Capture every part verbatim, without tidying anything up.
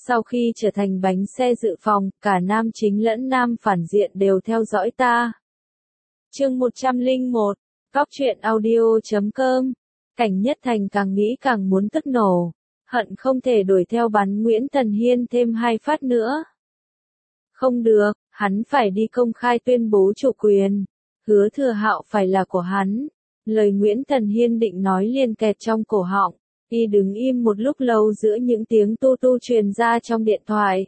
Sau khi trở thành bánh xe dự phòng, cả nam chính lẫn nam phản diện đều theo dõi ta. Chương một trăm lẻ một, Cóc truyện audio chấm com. Cảnh Nhất Thành càng nghĩ càng muốn tức nổ, hận không thể đuổi theo bắn Nguyễn Thần Hiên thêm hai phát nữa. Không được, hắn phải đi công khai tuyên bố chủ quyền. Hứa Thừa Hạo phải là của hắn. Lời Nguyễn Thần Hiên định nói liền kẹt trong cổ họng. Y đứng im một lúc lâu giữa những tiếng tu tu truyền ra trong điện thoại.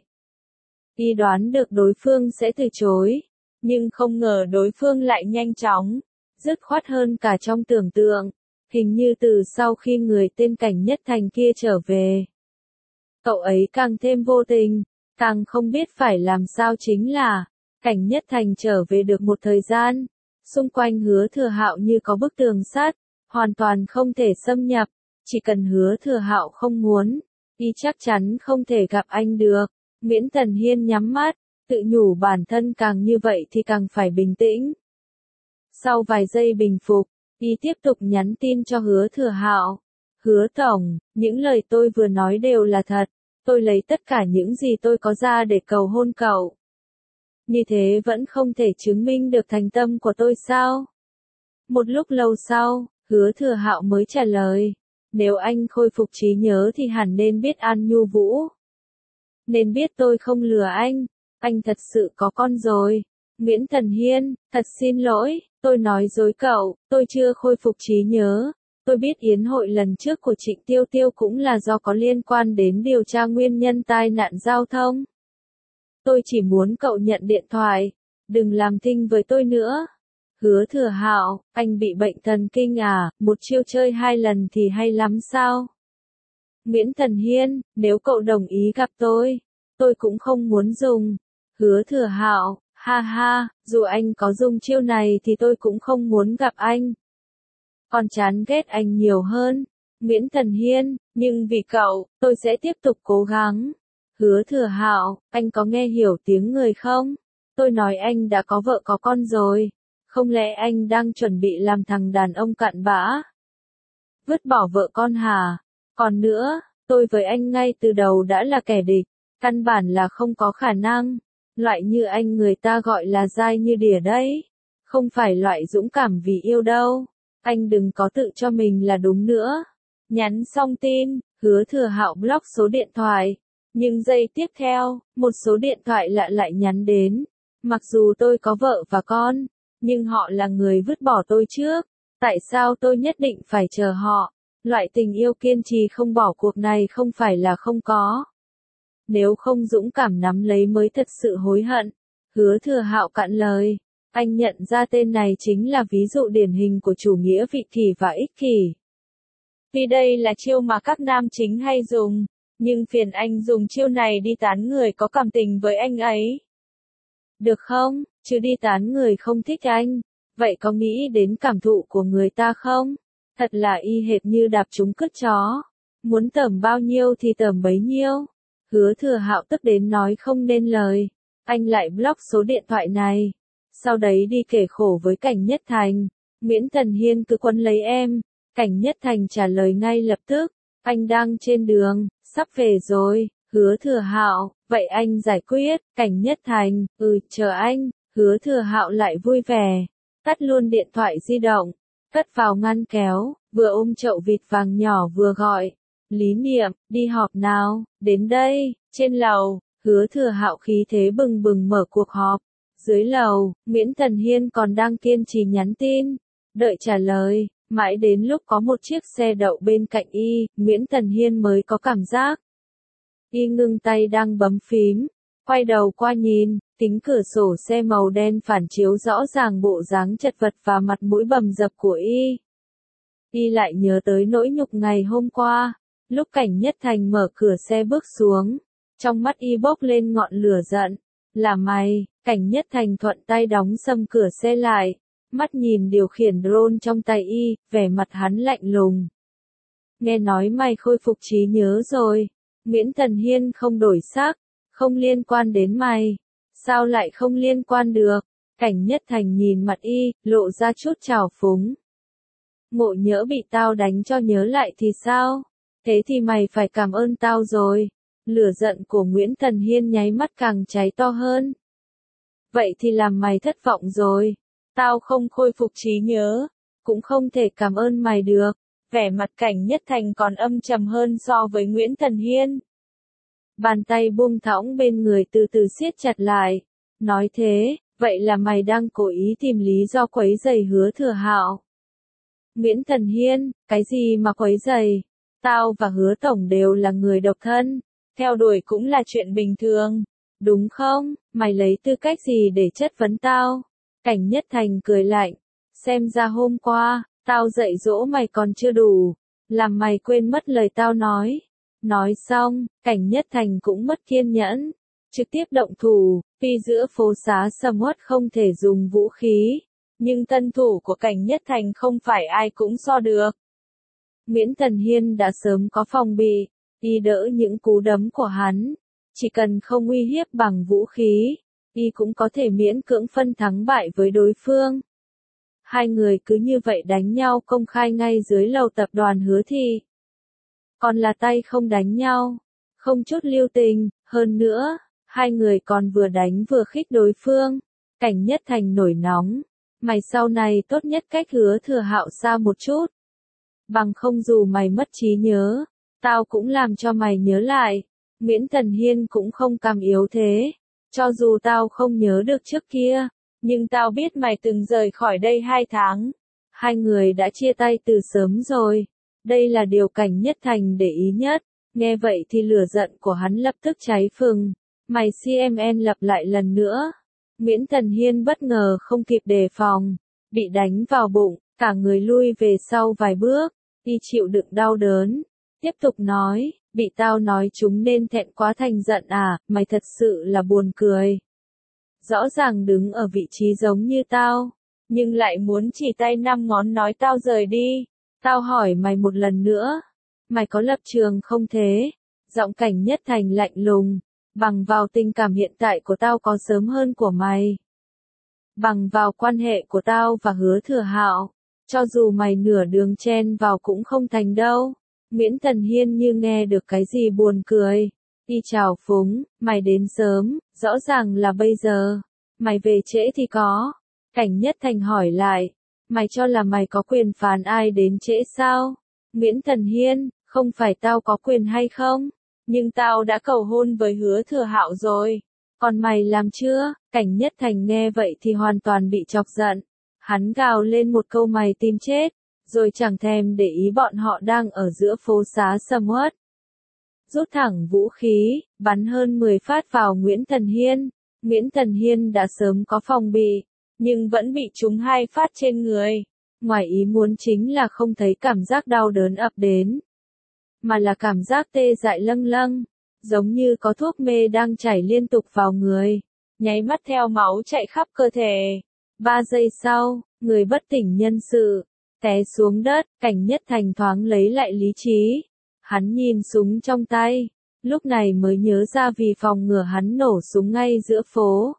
Y đoán được đối phương sẽ từ chối, nhưng không ngờ đối phương lại nhanh chóng, dứt khoát hơn cả trong tưởng tượng. Hình như từ sau khi người tên Cảnh Nhất Thành kia trở về, cậu ấy càng thêm vô tình, càng không biết phải làm sao. Chính là, Cảnh Nhất Thành trở về được một thời gian, xung quanh Hứa Thừa Hạo như có bức tường sắt, hoàn toàn không thể xâm nhập. Chỉ cần Hứa Thừa Hạo không muốn, y chắc chắn không thể gặp anh được. Nguyễn Thần Hiên nhắm mắt, tự nhủ bản thân càng như vậy thì càng phải bình tĩnh. Sau vài giây bình phục, y tiếp tục nhắn tin cho Hứa Thừa Hạo. Hứa tổng, những lời tôi vừa nói đều là thật. Tôi lấy tất cả những gì tôi có ra để cầu hôn cậu. Như thế vẫn không thể chứng minh được thành tâm của tôi sao? Một lúc lâu sau, Hứa Thừa Hạo mới trả lời. Nếu anh khôi phục trí nhớ thì hẳn nên biết An Nhu Vũ. Nên biết tôi không lừa anh. Anh thật sự có con rồi. Nguyễn Thần Hiên, thật xin lỗi, tôi nói dối cậu, tôi chưa khôi phục trí nhớ. Tôi biết yến hội lần trước của Trịnh Tiêu Tiêu cũng là do có liên quan đến điều tra nguyên nhân tai nạn giao thông. Tôi chỉ muốn cậu nhận điện thoại, đừng làm thinh với tôi nữa. Hứa Thừa Hạo, anh bị bệnh thần kinh à, một chiêu chơi hai lần thì hay lắm sao? Nguyễn Thần Hiên, nếu cậu đồng ý gặp tôi, tôi cũng không muốn dùng. Hứa Thừa Hạo, ha ha, dù anh có dùng chiêu này thì tôi cũng không muốn gặp anh. Còn chán ghét anh nhiều hơn. Nguyễn Thần Hiên, nhưng vì cậu, tôi sẽ tiếp tục cố gắng. Hứa Thừa Hạo, anh có nghe hiểu tiếng người không? Tôi nói anh đã có vợ có con rồi. Không lẽ anh đang chuẩn bị làm thằng đàn ông cặn bã? Vứt bỏ vợ con hả? Còn nữa, tôi với anh ngay từ đầu đã là kẻ địch, căn bản là không có khả năng. Loại như anh người ta gọi là dai như đỉa đấy. Không phải loại dũng cảm vì yêu đâu. Anh đừng có tự cho mình là đúng nữa. Nhắn xong tin, Hứa Thừa Hạo block số điện thoại. Nhưng giây tiếp theo, một số điện thoại lạ lại nhắn đến. Mặc dù tôi có vợ và con, nhưng họ là người vứt bỏ tôi trước. Tại sao tôi nhất định phải chờ họ? Loại tình yêu kiên trì không bỏ cuộc này không phải là không có. Nếu không dũng cảm nắm lấy mới thật sự hối hận. Hứa Thừa Hạo cạn lời. Anh nhận ra tên này chính là ví dụ điển hình của chủ nghĩa vị kỷ và ích kỷ. Vì đây là chiêu mà các nam chính hay dùng, nhưng phiền anh dùng chiêu này đi tán người có cảm tình với anh ấy. Được không, chứ đi tán người không thích anh. Vậy có nghĩ đến cảm thụ của người ta không? Thật là y hệt như đạp trúng cứt chó. Muốn tởm bao nhiêu thì tởm bấy nhiêu. Hứa Thừa Hạo tức đến nói không nên lời. Anh lại block số điện thoại này. Sau đấy đi kể khổ với Cảnh Nhất Thành. Nguyễn Thần Hiên cứ quấn lấy em. Cảnh Nhất Thành trả lời ngay lập tức. Anh đang trên đường, sắp về rồi. Hứa Thừa Hạo, vậy anh giải quyết. Cảnh Nhất Thành, ừ, chờ anh. Hứa Thừa Hạo lại vui vẻ. Tắt luôn điện thoại di động. Cất vào ngăn kéo, vừa ôm chậu vịt vàng nhỏ vừa gọi. Lý Niệm, đi họp nào, đến đây. Trên lầu, Hứa Thừa Hạo khí thế bừng bừng mở cuộc họp. Dưới lầu, Nguyễn Thần Hiên còn đang kiên trì nhắn tin. Đợi trả lời, mãi đến lúc có một chiếc xe đậu bên cạnh y, Nguyễn Thần Hiên mới có cảm giác. Y ngưng tay đang bấm phím, quay đầu qua nhìn, kính cửa sổ xe màu đen phản chiếu rõ ràng bộ dáng chật vật và mặt mũi bầm dập của y. Y lại nhớ tới nỗi nhục ngày hôm qua, lúc Cảnh Nhất Thành mở cửa xe bước xuống, trong mắt y bốc lên ngọn lửa giận. Là mày? Cảnh Nhất Thành thuận tay đóng sầm cửa xe lại, mắt nhìn điều khiển drone trong tay y, vẻ mặt hắn lạnh lùng. Nghe nói mày khôi phục trí nhớ rồi. Nguyễn Thần Hiên không đổi sắc, không liên quan đến mày. Sao lại không liên quan được? Cảnh Nhất Thành nhìn mặt y, lộ ra chút trào phúng. Ngộ nhỡ bị tao đánh cho nhớ lại thì sao? Thế thì mày phải cảm ơn tao rồi. Lửa giận của Nguyễn Thần Hiên nháy mắt càng cháy to hơn. Vậy thì làm mày thất vọng rồi. Tao không khôi phục trí nhớ, cũng không thể cảm ơn mày được. Vẻ mặt Cảnh Nhất Thành còn âm trầm hơn so với Nguyễn Thần Hiên. Bàn tay buông thõng bên người từ từ siết chặt lại. Nói thế, vậy là mày đang cố ý tìm lý do quấy rầy Hứa Thừa Hạo. Nguyễn Thần Hiên, cái gì mà quấy rầy? Tao và Hứa Tổng đều là người độc thân. Theo đuổi cũng là chuyện bình thường. Đúng không? Mày lấy tư cách gì để chất vấn tao? Cảnh Nhất Thành cười lạnh. Xem ra hôm qua, tao dạy dỗ mày còn chưa đủ. Làm mày quên mất lời tao nói. Nói xong, Cảnh Nhất Thành cũng mất kiên nhẫn. Trực tiếp động thủ, vì giữa phố xá sầm uất không thể dùng vũ khí. Nhưng tân thủ của Cảnh Nhất Thành không phải ai cũng so được. Nguyễn Thần Hiên đã sớm có phòng bị, y đỡ những cú đấm của hắn. Chỉ cần không uy hiếp bằng vũ khí, y cũng có thể miễn cưỡng phân thắng bại với đối phương. Hai người cứ như vậy đánh nhau công khai ngay dưới lầu tập đoàn Hứa Thị. Còn là tay không đánh nhau, không chút lưu tình, hơn nữa, hai người còn vừa đánh vừa khích đối phương. Cảnh Nhất Thành nổi nóng, mày sau này tốt nhất cách Hứa Thừa Hạo xa một chút. Bằng không dù mày mất trí nhớ, tao cũng làm cho mày nhớ lại. Nguyễn Thần Hiên cũng không cam yếu thế. Cho dù tao không nhớ được trước kia, nhưng tao biết mày từng rời khỏi đây hai tháng. Hai người đã chia tay từ sớm rồi. Đây là điều Cảnh Nhất Thành để ý nhất. Nghe vậy thì lửa giận của hắn lập tức cháy phừng. Mày xê em en lặp lại lần nữa. Nguyễn Thần Hiên bất ngờ không kịp đề phòng. Bị đánh vào bụng, cả người lui về sau vài bước. Y chịu đựng đau đớn. Tiếp tục nói, bị tao nói chúng nên thẹn quá thành giận à, mày thật sự là buồn cười. Rõ ràng đứng ở vị trí giống như tao, nhưng lại muốn chỉ tay năm ngón nói tao rời đi. Tao hỏi mày một lần nữa, mày có lập trường không thế? Giọng Cảnh Nhất Thành lạnh lùng, bằng vào tình cảm hiện tại của tao có sớm hơn của mày. Bằng vào quan hệ của tao và Hứa Thừa Hạo, cho dù mày nửa đường chen vào cũng không thành đâu. Nguyễn Thần Hiên như nghe được cái gì buồn cười. Y chào phúng, mày đến sớm, rõ ràng là bây giờ. Mày về trễ thì có. Cảnh Nhất Thành hỏi lại, mày cho là mày có quyền phán ai đến trễ sao? Nguyễn Thần Hiên, không phải tao có quyền hay không? Nhưng tao đã cầu hôn với Hứa Thừa Hạo rồi. Còn mày làm chưa? Cảnh Nhất Thành nghe vậy thì hoàn toàn bị chọc giận. Hắn gào lên một câu mày tìm chết, rồi chẳng thèm để ý bọn họ đang ở giữa phố xá sầm uất. Rút thẳng vũ khí, bắn hơn mười phát vào Nguyễn Thần Hiên. Nguyễn Thần Hiên đã sớm có phòng bị, nhưng vẫn bị trúng hai phát trên người. Ngoài ý muốn chính là không thấy cảm giác đau đớn ập đến, mà là cảm giác tê dại lâng lâng, giống như có thuốc mê đang chảy liên tục vào người, nháy mắt theo máu chạy khắp cơ thể. Ba giây sau, người bất tỉnh nhân sự, té xuống đất. Cảnh Nhất Thành thoáng lấy lại lý trí. Hắn nhìn súng trong tay, lúc này mới nhớ ra vì phòng ngừa hắn nổ súng ngay giữa phố.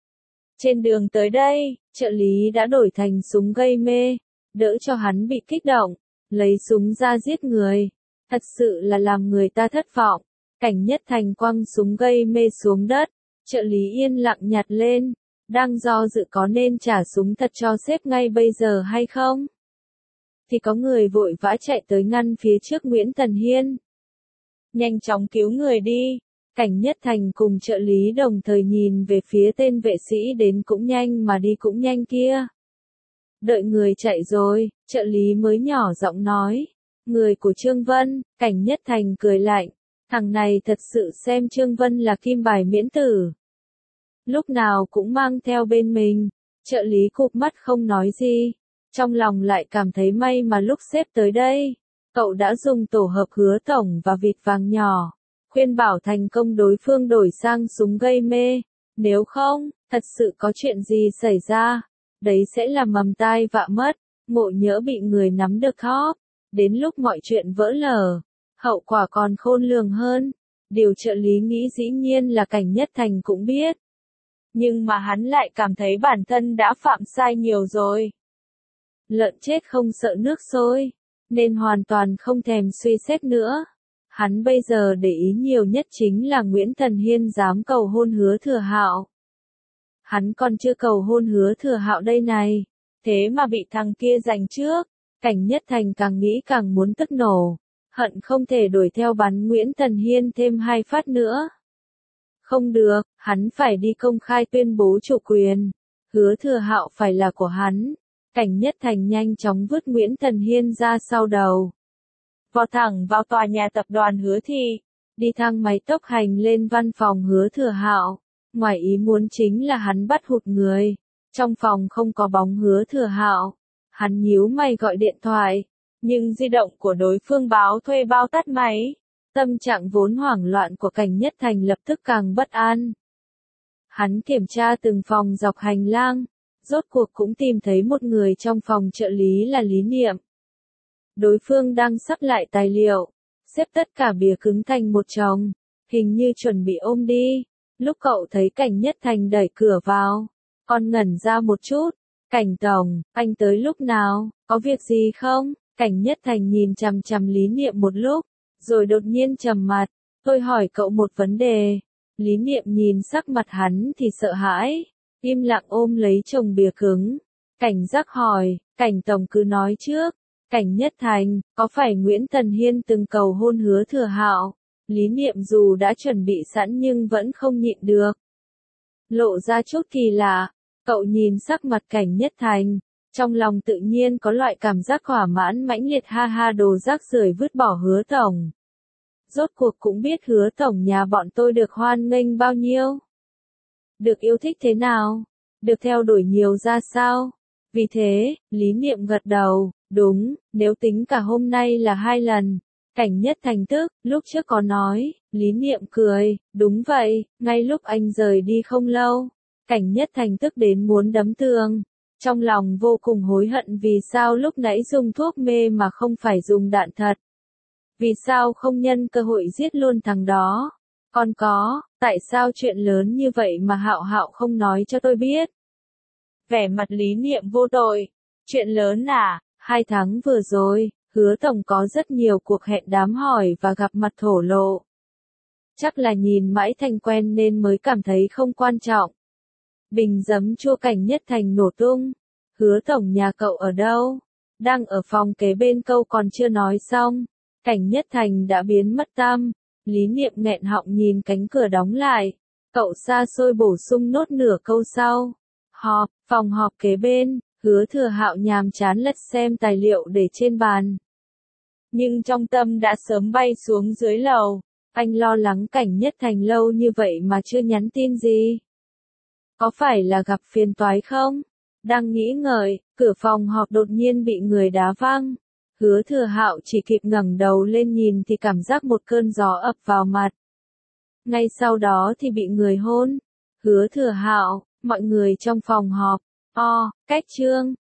Trên đường tới đây, trợ lý đã đổi thành súng gây mê, đỡ cho hắn bị kích động, lấy súng ra giết người. Thật sự là làm người ta thất vọng. Cảnh Nhất Thành quăng súng gây mê xuống đất, trợ lý yên lặng nhặt lên, đang do dự có nên trả súng thật cho sếp ngay bây giờ hay không. Thì có người vội vã chạy tới ngăn phía trước Nguyễn Thần Hiên. Nhanh chóng cứu người đi. Cảnh Nhất Thành cùng trợ lý đồng thời nhìn về phía tên vệ sĩ đến cũng nhanh mà đi cũng nhanh kia. Đợi người chạy rồi, trợ lý mới nhỏ giọng nói. Người của Trương Vân. Cảnh Nhất Thành cười lạnh. Thằng này thật sự xem Trương Vân là kim bài miễn tử. Lúc nào cũng mang theo bên mình. Trợ lý cụp mắt không nói gì. Trong lòng lại cảm thấy may mà lúc sếp tới đây, cậu đã dùng tổ hợp Hứa Tổng và vịt vàng nhỏ, khuyên bảo thành công đối phương đổi sang súng gây mê. Nếu không, thật sự có chuyện gì xảy ra, đấy sẽ là mầm tai vạ mất, ngộ nhỡ bị người nắm được thóp. Đến lúc mọi chuyện vỡ lở, hậu quả còn khôn lường hơn. Điều trợ lý nghĩ dĩ nhiên là Cảnh Nhất Thành cũng biết. Nhưng mà hắn lại cảm thấy bản thân đã phạm sai nhiều rồi. Lợn chết không sợ nước sôi, nên hoàn toàn không thèm suy xét nữa. Hắn bây giờ để ý nhiều nhất chính là Nguyễn Thần Hiên dám cầu hôn Hứa Thừa Hạo. Hắn còn chưa cầu hôn Hứa Thừa Hạo đây này, thế mà bị thằng kia giành trước. Cảnh Nhất Thành càng nghĩ càng muốn tức nổ, hận không thể đuổi theo bắn Nguyễn Thần Hiên thêm hai phát nữa. Không được, hắn phải đi công khai tuyên bố chủ quyền, Hứa Thừa Hạo phải là của hắn. Cảnh Nhất Thành nhanh chóng vứt Nguyễn Thần Hiên ra sau đầu, vọt thẳng vào tòa nhà tập đoàn Hứa Thị, đi thang máy tốc hành lên văn phòng Hứa Thừa Hạo. Ngoài ý muốn chính là hắn bắt hụt người, trong phòng không có bóng Hứa Thừa Hạo. Hắn nhíu mày gọi điện thoại, nhưng di động của đối phương báo thuê bao tắt máy. Tâm trạng vốn hoảng loạn của Cảnh Nhất Thành lập tức càng bất an. Hắn kiểm tra từng phòng dọc hành lang, rốt cuộc cũng tìm thấy một người trong phòng trợ lý là Lý Niệm. Đối phương đang sắp lại tài liệu, xếp tất cả bìa cứng thành một chồng, hình như chuẩn bị ôm đi. Lúc cậu thấy Cảnh Nhất Thành đẩy cửa vào, còn ngẩn ra một chút. Cảnh tổng, anh tới lúc nào, có việc gì không? Cảnh Nhất Thành nhìn chằm chằm Lý Niệm một lúc, rồi đột nhiên trầm mặt, tôi hỏi cậu một vấn đề. Lý Niệm nhìn sắc mặt hắn thì sợ hãi, im lặng ôm lấy chồng bìa cứng. Cảnh giác hỏi, Cảnh tổng cứ nói trước. Cảnh Nhất Thành, có phải Nguyễn Thần Hiên từng cầu hôn Hứa Thừa Hạo? Lý Niệm dù đã chuẩn bị sẵn nhưng vẫn không nhịn được, lộ ra chút kỳ lạ. Cậu nhìn sắc mặt Cảnh Nhất Thành, trong lòng tự nhiên có loại cảm giác thỏa mãn mãnh liệt, ha ha, đồ rác rưởi vứt bỏ Hứa tổng. Rốt cuộc cũng biết Hứa tổng nhà bọn tôi được hoan nghênh bao nhiêu, được yêu thích thế nào, được theo đuổi nhiều ra sao. Vì thế, Lý Niệm gật đầu, đúng, nếu tính cả hôm nay là hai lần. Cảnh Nhất Thành tức, lúc trước có nói. Lý Niệm cười, đúng vậy, ngay lúc anh rời đi không lâu. Cảnh Nhất Thành tức đến muốn đấm tường, trong lòng vô cùng hối hận vì sao lúc nãy dùng thuốc mê mà không phải dùng đạn thật. Vì sao không nhân cơ hội giết luôn thằng đó? Còn có, tại sao chuyện lớn như vậy mà Hạo Hạo không nói cho tôi biết? Vẻ mặt Lý Niệm vô tội, chuyện lớn à? Hai tháng vừa rồi, Hứa tổng có rất nhiều cuộc hẹn đám hỏi và gặp mặt thổ lộ. Chắc là nhìn mãi thành quen nên mới cảm thấy không quan trọng. Bình giấm chua Cảnh Nhất Thành nổ tung. Hứa tổng nhà cậu ở đâu? Đang ở phòng kế bên, câu còn chưa nói xong, Cảnh Nhất Thành đã biến mất tăm. Lý Niệm nghẹn họng nhìn cánh cửa đóng lại. Cậu xa xôi bổ sung nốt nửa câu sau. Họp, phòng họp kế bên. Hứa Thừa Hạo nhàm chán lật xem tài liệu để trên bàn, nhưng trong tâm đã sớm bay xuống dưới lầu. Anh lo lắng Cảnh Nhất Thành lâu như vậy mà chưa nhắn tin gì. Có phải là gặp phiền toái không? Đang nghĩ ngợi, cửa phòng họp đột nhiên bị người đá văng. Hứa Thừa Hạo chỉ kịp ngẩng đầu lên nhìn thì cảm giác một cơn gió ập vào mặt. Ngay sau đó thì bị người hôn. Hứa Thừa Hạo, mọi người trong phòng họp. O, cách chương.